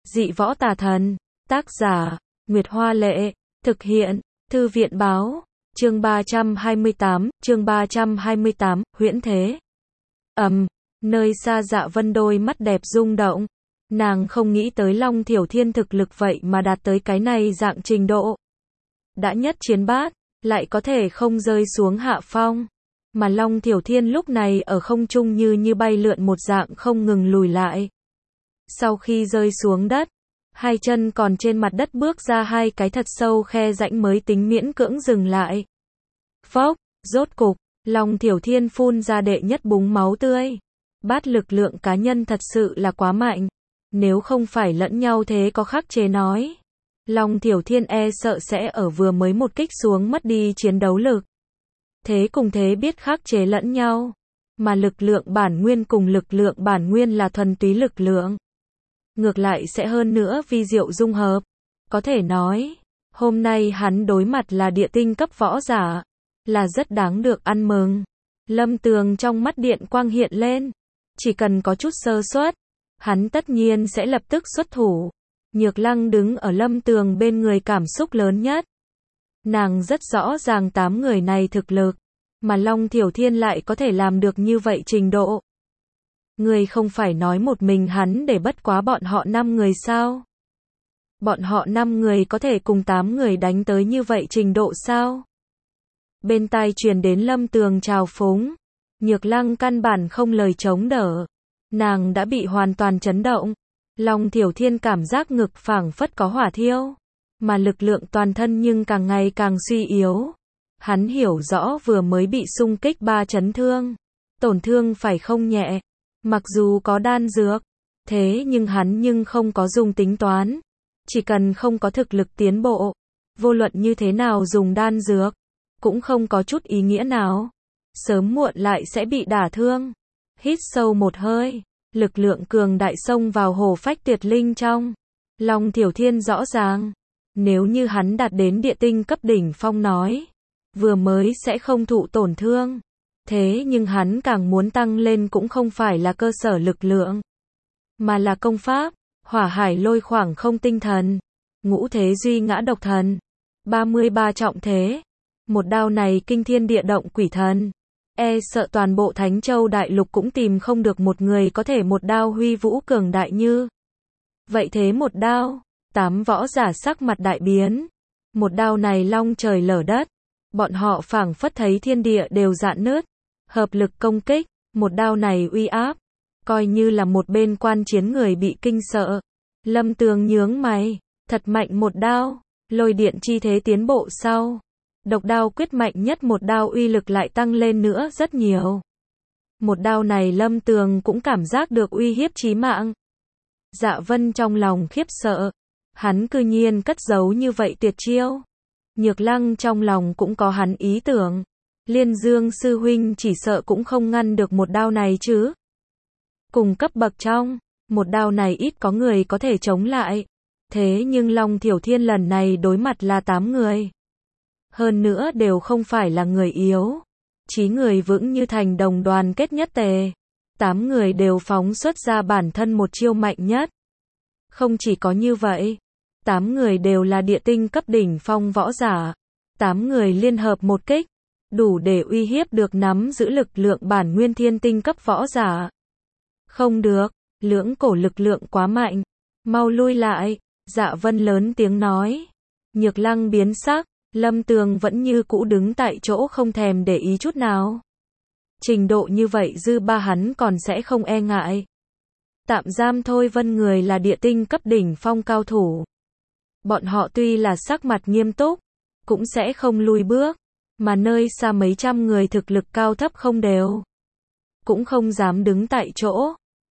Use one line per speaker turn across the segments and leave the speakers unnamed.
Dị võ tà thần. Tác giả, Nguyệt Hoa Lệ. Thực hiện, Thư viện Báo. Chương 328, huyễn thế. Nơi xa Dạ Vân đôi mắt đẹp rung động. Nàng không nghĩ tới Long Thiểu Thiên thực lực vậy mà đạt tới cái này dạng trình độ. Đã nhất chiến bát, lại có thể không rơi xuống hạ phong. Mà Long Thiểu Thiên lúc này ở không trung như bay lượn một dạng không ngừng lùi lại. Sau khi rơi xuống đất, hai chân còn trên mặt đất bước ra hai cái thật sâu khe rãnh mới tính miễn cưỡng dừng lại. Phốc, rốt cục, Long Thiểu Thiên phun ra đệ nhất búng máu tươi. Bát lực lượng cá nhân thật sự là quá mạnh. Nếu không phải lẫn nhau thế có khắc chế nói, Long Thiểu Thiên e sợ sẽ ở vừa mới một kích xuống mất đi chiến đấu lực. Thế cùng thế biết khắc chế lẫn nhau, mà lực lượng bản nguyên cùng lực lượng bản nguyên là thuần túy lực lượng. Ngược lại sẽ hơn nữa vi diệu dung hợp. Có thể nói, hôm nay hắn đối mặt là địa tinh cấp võ giả, là rất đáng được ăn mừng. Lâm Tường trong mắt điện quang hiện lên, chỉ cần có chút sơ suất, hắn tất nhiên sẽ lập tức xuất thủ. Nhược Lăng đứng ở Lâm Tường bên người cảm xúc lớn nhất. Nàng rất rõ ràng 8 người này thực lực, mà Long Thiểu Thiên lại có thể làm được như vậy trình độ. Người không phải nói một mình hắn để bất quá bọn họ 5 người sao? Bọn họ 5 người có thể cùng 8 người đánh tới như vậy trình độ sao? Bên tai truyền đến Lâm Tường trào phúng. Nhược Lăng căn bản không lời chống đỡ. Nàng đã bị hoàn toàn chấn động. Long Thiểu Thiên cảm giác ngực phảng phất có hỏa thiêu, mà lực lượng toàn thân nhưng càng ngày càng suy yếu. Hắn hiểu rõ vừa mới bị xung kích 3 chấn thương, tổn thương phải không nhẹ. Mặc dù có đan dược, thế nhưng hắn không có dùng tính toán. Chỉ cần không có thực lực tiến bộ, vô luận như thế nào dùng đan dược, cũng không có chút ý nghĩa nào. Sớm muộn lại sẽ bị đả thương. Hít sâu một hơi, lực lượng cường đại xông vào hổ phách tuyệt linh trong. Long Thiểu Thiên rõ ràng, nếu như hắn đạt đến địa tinh cấp đỉnh phong nói, vừa mới sẽ không thụ tổn thương. Thế nhưng hắn càng muốn tăng lên cũng không phải là cơ sở lực lượng, mà là công pháp, hỏa hải lôi khoảng không tinh thần, ngũ thế duy ngã độc thần, 33 trọng thế. Một đao này kinh thiên địa động quỷ thần. E sợ toàn bộ Thánh Châu Đại Lục cũng tìm không được một người có thể một đao huy vũ cường đại như vậy. Thế một đao, 8 võ giả sắc mặt đại biến. Một đao này long trời lở đất. Bọn họ phảng phất thấy thiên địa đều rạn nứt. Hợp lực công kích, một đao này uy áp, coi như là một bên quan chiến người bị kinh sợ. Lâm Tường nhướng mày, thật mạnh một đao, lôi điện chi thế tiến bộ sau. Độc đao quyết mạnh nhất một đao uy lực lại tăng lên nữa rất nhiều. Một đao này Lâm Tường cũng cảm giác được uy hiếp chí mạng. Dạ Vân trong lòng khiếp sợ, hắn cư nhiên cất giấu như vậy tuyệt chiêu. Nhược Lăng trong lòng cũng có hắn ý tưởng. Liên Dương sư huynh chỉ sợ cũng không ngăn được một đao này chứ. Cùng cấp bậc trong, một đao này ít có người có thể chống lại. Thế nhưng Long Thiểu Thiên lần này đối mặt là 8 người. Hơn nữa đều không phải là người yếu. Chí người vững như thành đồng đoàn kết nhất tề. 8 người đều phóng xuất ra bản thân một chiêu mạnh nhất. Không chỉ có như vậy, 8 người đều là địa tinh cấp đỉnh phong võ giả. 8 người liên hợp một kích, đủ để uy hiếp được nắm giữ lực lượng bản nguyên thiên tinh cấp võ giả. Không được, lưỡng cổ lực lượng quá mạnh. Mau lui lại, Dạ Vân lớn tiếng nói. Nhược Lăng biến sắc, Lâm Tường vẫn như cũ đứng tại chỗ không thèm để ý chút nào. Trình độ như vậy dư ba hắn còn sẽ không e ngại. Tạm giam Thôi Vân người là địa tinh cấp đỉnh phong cao thủ. Bọn họ tuy là sắc mặt nghiêm túc, cũng sẽ không lùi bước. Mà nơi xa mấy trăm người thực lực cao thấp không đều, cũng không dám đứng tại chỗ.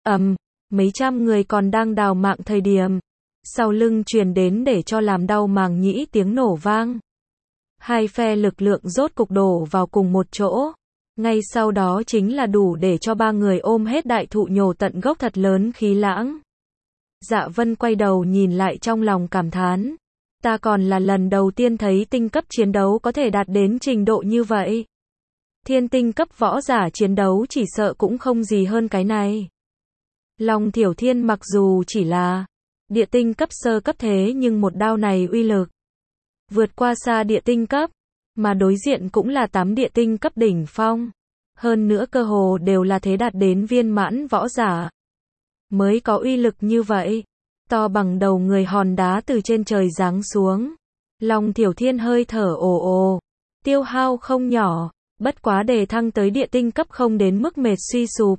Mấy trăm người còn đang đào mạng thời điểm, sau lưng truyền đến để cho làm đau màng nhĩ tiếng nổ vang. Hai phe lực lượng rốt cục đổ vào cùng một chỗ. Ngay sau đó chính là đủ để cho 3 người ôm hết đại thụ nhổ tận gốc thật lớn khí lãng. Dạ Vân quay đầu nhìn lại trong lòng cảm thán. Ta còn là lần đầu tiên thấy tinh cấp chiến đấu có thể đạt đến trình độ như vậy. Thiên tinh cấp võ giả chiến đấu chỉ sợ cũng không gì hơn cái này. Long Thiểu Thiên mặc dù chỉ là Địa tinh cấp sơ cấp thế nhưng một đao này uy lực vượt qua xa địa tinh cấp, mà đối diện cũng là 8 địa tinh cấp đỉnh phong. Hơn nữa cơ hồ đều là thế đạt đến viên mãn võ giả. Mới có uy lực như vậy. To bằng đầu người hòn đá từ trên trời giáng xuống. Long Thiểu Thiên hơi thở ồ ồ. Tiêu hao không nhỏ. Bất quá đề thăng tới địa tinh cấp không đến mức mệt suy sụp.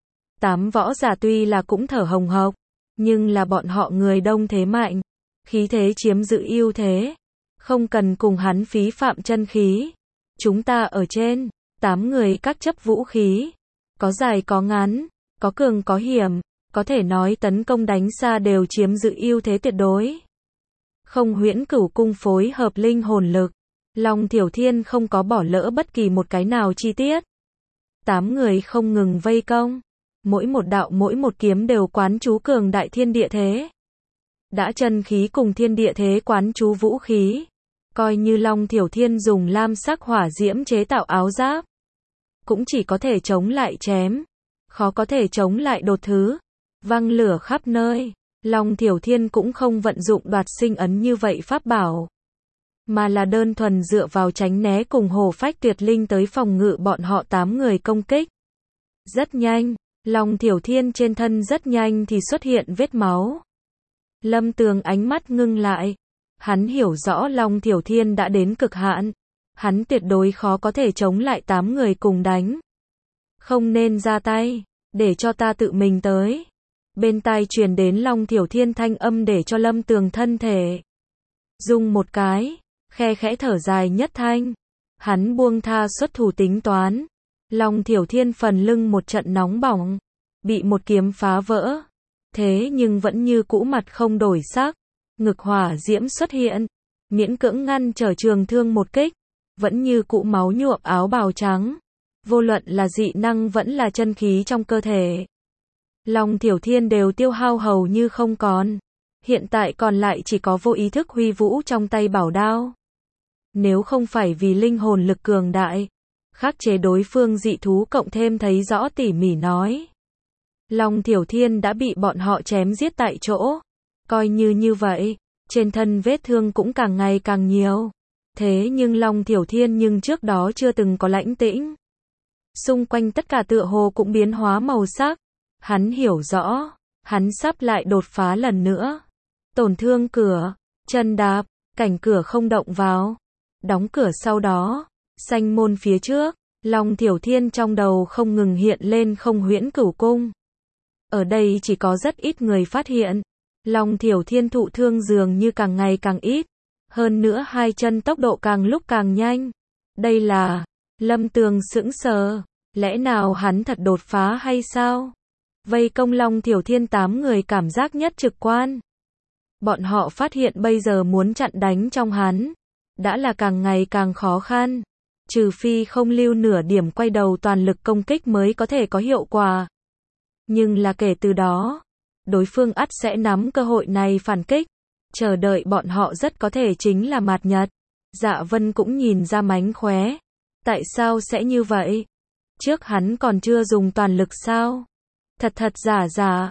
8 võ giả tuy là cũng thở hồng hộc, nhưng là bọn họ người đông thế mạnh. Khí thế chiếm giữ ưu thế. Không cần cùng hắn phí phạm chân khí. Chúng ta ở trên. 8 người các chấp vũ khí. Có dài có ngắn. Có cường có hiểm. Có thể nói tấn công đánh xa đều chiếm giữ ưu thế tuyệt đối. Không Huyễn Cửu Cung phối hợp linh hồn lực. Long Thiểu Thiên không có bỏ lỡ bất kỳ một cái nào chi tiết. 8 người không ngừng vây công. Mỗi một đạo mỗi một kiếm đều quán chú cường đại thiên địa thế. Đã chân khí cùng thiên địa thế quán chú vũ khí. Coi như Long Thiểu Thiên dùng lam sắc hỏa diễm chế tạo áo giáp. Cũng chỉ có thể chống lại chém. Khó có thể chống lại đột thứ. Văng lửa khắp nơi. Long Thiểu Thiên cũng không vận dụng đoạt sinh ấn như vậy pháp bảo. Mà là đơn thuần dựa vào tránh né cùng hổ phách tuyệt linh tới phòng ngự bọn họ 8 người công kích. Rất nhanh. Long Thiểu Thiên trên thân rất nhanh thì xuất hiện vết máu. Lâm Tường ánh mắt ngưng lại. Hắn hiểu rõ Long Thiểu Thiên đã đến cực hạn. Hắn tuyệt đối khó có thể chống lại 8 người cùng đánh. Không nên ra tay. Để cho ta tự mình tới. Bên tai truyền đến Long Thiểu Thiên thanh âm để cho Lâm Tường thân thể rung một cái. Khe khẽ thở dài nhất thanh. Hắn buông tha xuất thủ tính toán. Long Thiểu Thiên phần lưng một trận nóng bỏng. Bị một kiếm phá vỡ. Thế nhưng vẫn như cũ mặt không đổi sắc. Ngực hỏa diễm xuất hiện. Miễn cưỡng ngăn trở trường thương một kích. Vẫn như cũ máu nhuộm áo bào trắng. Vô luận là dị năng vẫn là chân khí trong cơ thể. Long Thiểu Thiên đều tiêu hao hầu như không còn. Hiện tại còn lại chỉ có vô ý thức huy vũ trong tay bảo đao. Nếu không phải vì linh hồn lực cường đại. Khắc chế đối phương dị thú cộng thêm thấy rõ tỉ mỉ nói. Long Thiểu Thiên đã bị bọn họ chém giết tại chỗ. Coi như vậy, trên thân vết thương cũng càng ngày càng nhiều. Thế nhưng Long Thiểu Thiên nhưng trước đó chưa từng có lãnh tĩnh. Xung quanh tất cả tựa hồ cũng biến hóa màu sắc. Hắn hiểu rõ, hắn sắp lại đột phá lần nữa. Tổn thương cửa, chân đạp, cảnh cửa không động vào. Đóng cửa sau đó, sanh môn phía trước, Long Thiểu Thiên trong đầu không ngừng hiện lên không Huyễn Cửu Cung. Ở đây chỉ có rất ít người phát hiện. Long Thiểu Thiên thụ thương dường như càng ngày càng ít. Hơn nữa hai chân tốc độ càng lúc càng nhanh. Đây là, Lâm Tường sững sờ. Lẽ nào hắn thật đột phá hay sao? Vây công Long Thiểu Thiên 8 người cảm giác nhất trực quan. Bọn họ phát hiện bây giờ muốn chặn đánh trong hắn. Đã là càng ngày càng khó khăn. Trừ phi không lưu nửa điểm quay đầu toàn lực công kích mới có thể có hiệu quả. Nhưng là kể từ đó, đối phương ắt sẽ nắm cơ hội này phản kích. Chờ đợi bọn họ rất có thể chính là Mạt Nhật. Dạ Vân cũng nhìn ra mánh khóe. Tại sao sẽ như vậy? Trước hắn còn chưa dùng toàn lực sao? Thật thật giả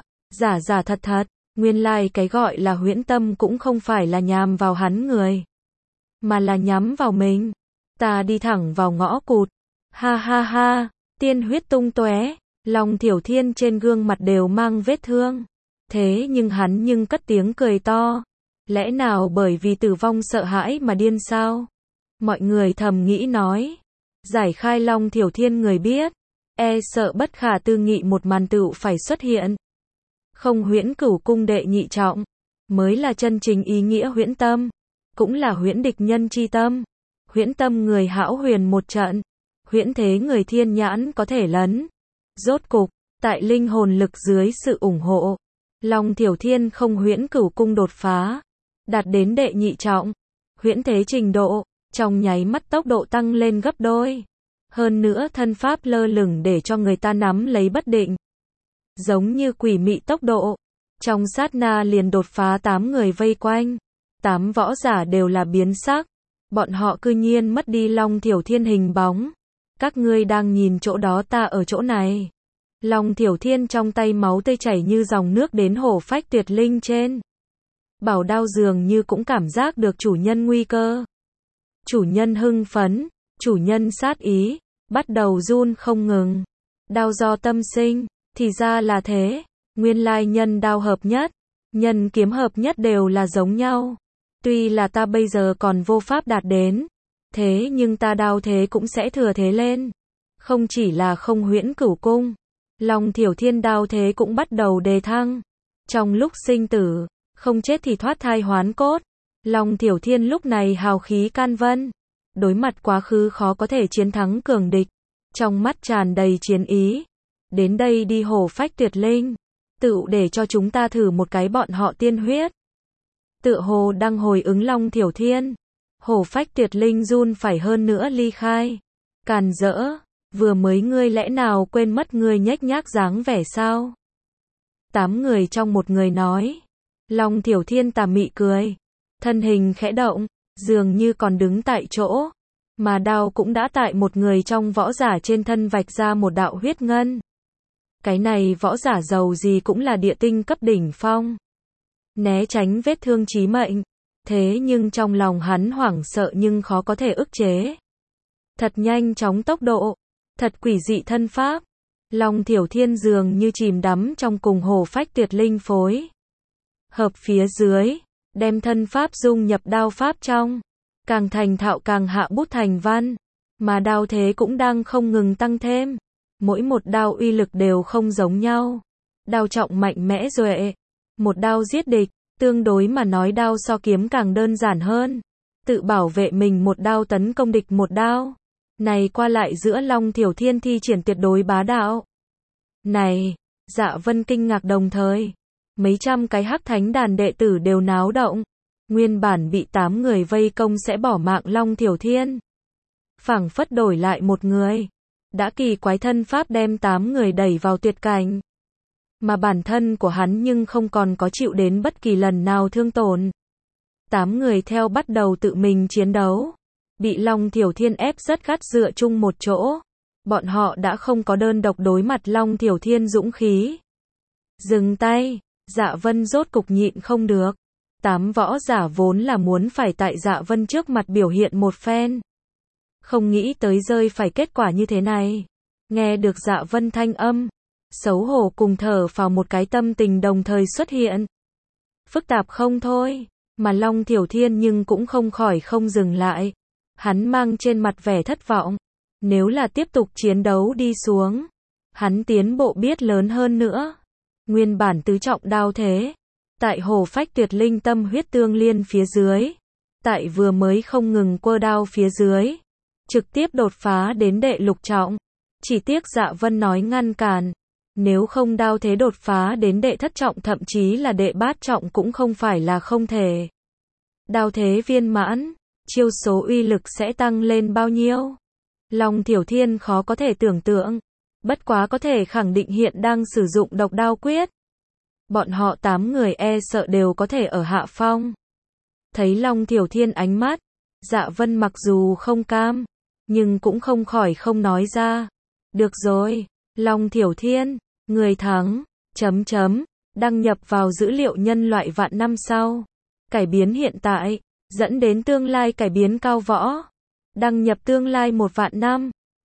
giả thật thật. Nguyên lai cái gọi là huyễn tâm cũng không phải là nhằm vào hắn người. Mà là nhắm vào mình. Ta đi thẳng vào ngõ cụt. Ha ha ha, tiên huyết tung tóe. Long Thiểu Thiên trên gương mặt đều mang vết thương. Thế nhưng hắn nhưng cất tiếng cười to. Lẽ nào bởi vì tử vong sợ hãi mà điên sao? Mọi người thầm nghĩ nói. Giải khai Long Thiểu Thiên người biết. E sợ bất khả tư nghị một màn tựu phải xuất hiện. Không Huyễn Cửu Cung đệ nhị trọng. Mới là chân chính ý nghĩa huyễn tâm. Cũng là huyễn địch nhân chi tâm. Huyễn tâm người hão huyền một trận. Huyễn thế người thiên nhãn có thể lấn. Rốt cục, tại linh hồn lực dưới sự ủng hộ. Long Thiểu Thiên không Huyễn Cửu Cung đột phá. Đạt đến đệ nhị trọng. Huyễn thế trình độ. Trong nháy mắt tốc độ tăng lên gấp đôi. Hơn nữa thân pháp lơ lửng để cho người ta nắm lấy bất định. Giống như quỷ mị tốc độ. Trong sát na liền đột phá 8 người vây quanh. 8 võ giả đều là biến sắc. Bọn họ cư nhiên mất đi Long Thiểu Thiên hình bóng. Các ngươi đang nhìn chỗ đó, ta ở chỗ này. Long Thiểu Thiên trong tay máu tươi chảy như dòng nước đến hổ phách tuyệt linh trên. Bảo đao dường như cũng cảm giác được chủ nhân nguy cơ. Chủ nhân hưng phấn, chủ nhân sát ý, bắt đầu run không ngừng. Đao do tâm sinh, thì ra là thế. Nguyên lai nhân đao hợp nhất, nhân kiếm hợp nhất đều là giống nhau. Tuy là ta bây giờ còn vô pháp đạt đến, thế nhưng ta đao thế cũng sẽ thừa thế lên. Không chỉ là không huyễn cửu cung, Long Thiểu Thiên đao thế cũng bắt đầu đề thăng. Trong lúc sinh tử, không chết thì thoát thai hoán cốt. Long Thiểu Thiên lúc này hào khí can vân. Đối mặt quá khứ khó có thể chiến thắng cường địch. Trong mắt tràn đầy chiến ý. Đến đây đi hổ phách tuyệt linh. Tự để cho chúng ta thử một cái bọn họ tiên huyết. Tựa hồ đang hồi ứng Long Thiểu Thiên. Hổ phách tuyệt linh run phải hơn nữa ly khai. Càn rỡ, vừa mới ngươi lẽ nào quên mất ngươi nhếch nhác dáng vẻ sao? 8 người trong một người nói. Long Thiểu Thiên tà mị cười. Thân hình khẽ động, dường như còn đứng tại chỗ. Mà đao cũng đã tại một người trong võ giả trên thân vạch ra một đạo huyết ngân. Cái này võ giả giàu gì cũng là địa tinh cấp đỉnh phong. Né tránh vết thương chí mệnh. Thế nhưng trong lòng hắn hoảng sợ nhưng khó có thể ức chế. Thật nhanh chóng tốc độ. Thật quỷ dị thân pháp. Long Thiểu Thiên dường như chìm đắm trong cùng hổ phách tuyệt linh phối. Hợp phía dưới. Đem thân pháp dung nhập đao pháp trong. Càng thành thạo càng hạ bút thành văn. Mà đao thế cũng đang không ngừng tăng thêm. Mỗi một đao uy lực đều không giống nhau. Đao trọng mạnh mẽ duệ. Một đao giết địch. Tương đối mà nói đao so kiếm càng đơn giản hơn. Tự bảo vệ mình một đao tấn công địch một đao. Này qua lại giữa Long Thiểu Thiên thi triển tuyệt đối bá đạo. Này, Dạ Vân kinh ngạc đồng thời. Mấy trăm cái hắc thánh đàn đệ tử đều náo động. Nguyên bản bị 8 người vây công sẽ bỏ mạng Long Thiểu Thiên. Phảng phất đổi lại một người. Đã kỳ quái thân pháp đem 8 người đẩy vào tuyệt cảnh. Mà bản thân của hắn nhưng không còn có chịu đến bất kỳ lần nào thương tổn. 8 người theo bắt đầu tự mình chiến đấu. Bị Long Thiểu Thiên ép rất gắt dựa chung một chỗ. Bọn họ đã không có đơn độc đối mặt Long Thiểu Thiên dũng khí. Dừng tay, Dạ Vân rốt cục nhịn không được. 8 võ giả vốn là muốn phải tại Dạ Vân trước mặt biểu hiện một phen. Không nghĩ tới rơi phải kết quả như thế này. Nghe được Dạ Vân thanh âm. Xấu hổ cùng thở vào một cái tâm tình đồng thời xuất hiện. Phức tạp không thôi. Mà Long Thiểu Thiên nhưng cũng không khỏi không dừng lại. Hắn mang trên mặt vẻ thất vọng. Nếu là tiếp tục chiến đấu đi xuống. Hắn tiến bộ biết lớn hơn nữa. Nguyên bản tứ trọng đao thế. Tại hổ phách tuyệt linh tâm huyết tương liên phía dưới. Tại vừa mới không ngừng quơ đao phía dưới. Trực tiếp đột phá đến đệ lục trọng. Chỉ tiếc Dạ Vân nói ngăn cản. Nếu không đao thế đột phá đến đệ thất trọng thậm chí là đệ bát trọng cũng không phải là không thể. Đao thế viên mãn, chiêu số uy lực sẽ tăng lên bao nhiêu? Long Thiểu Thiên khó có thể tưởng tượng. Bất quá có thể khẳng định hiện đang sử dụng độc đao quyết. Bọn họ 8 người e sợ đều có thể ở hạ phong. Thấy Long Thiểu Thiên ánh mắt, Dạ Vân mặc dù không cam, nhưng cũng không khỏi không nói ra. Được rồi, Long Thiểu Thiên, người thắng, đăng nhập vào dữ liệu nhân loại vạn năm sau. Cải biến hiện tại, dẫn đến tương lai cải biến cao võ. Đăng nhập tương lai 1 vạn năm.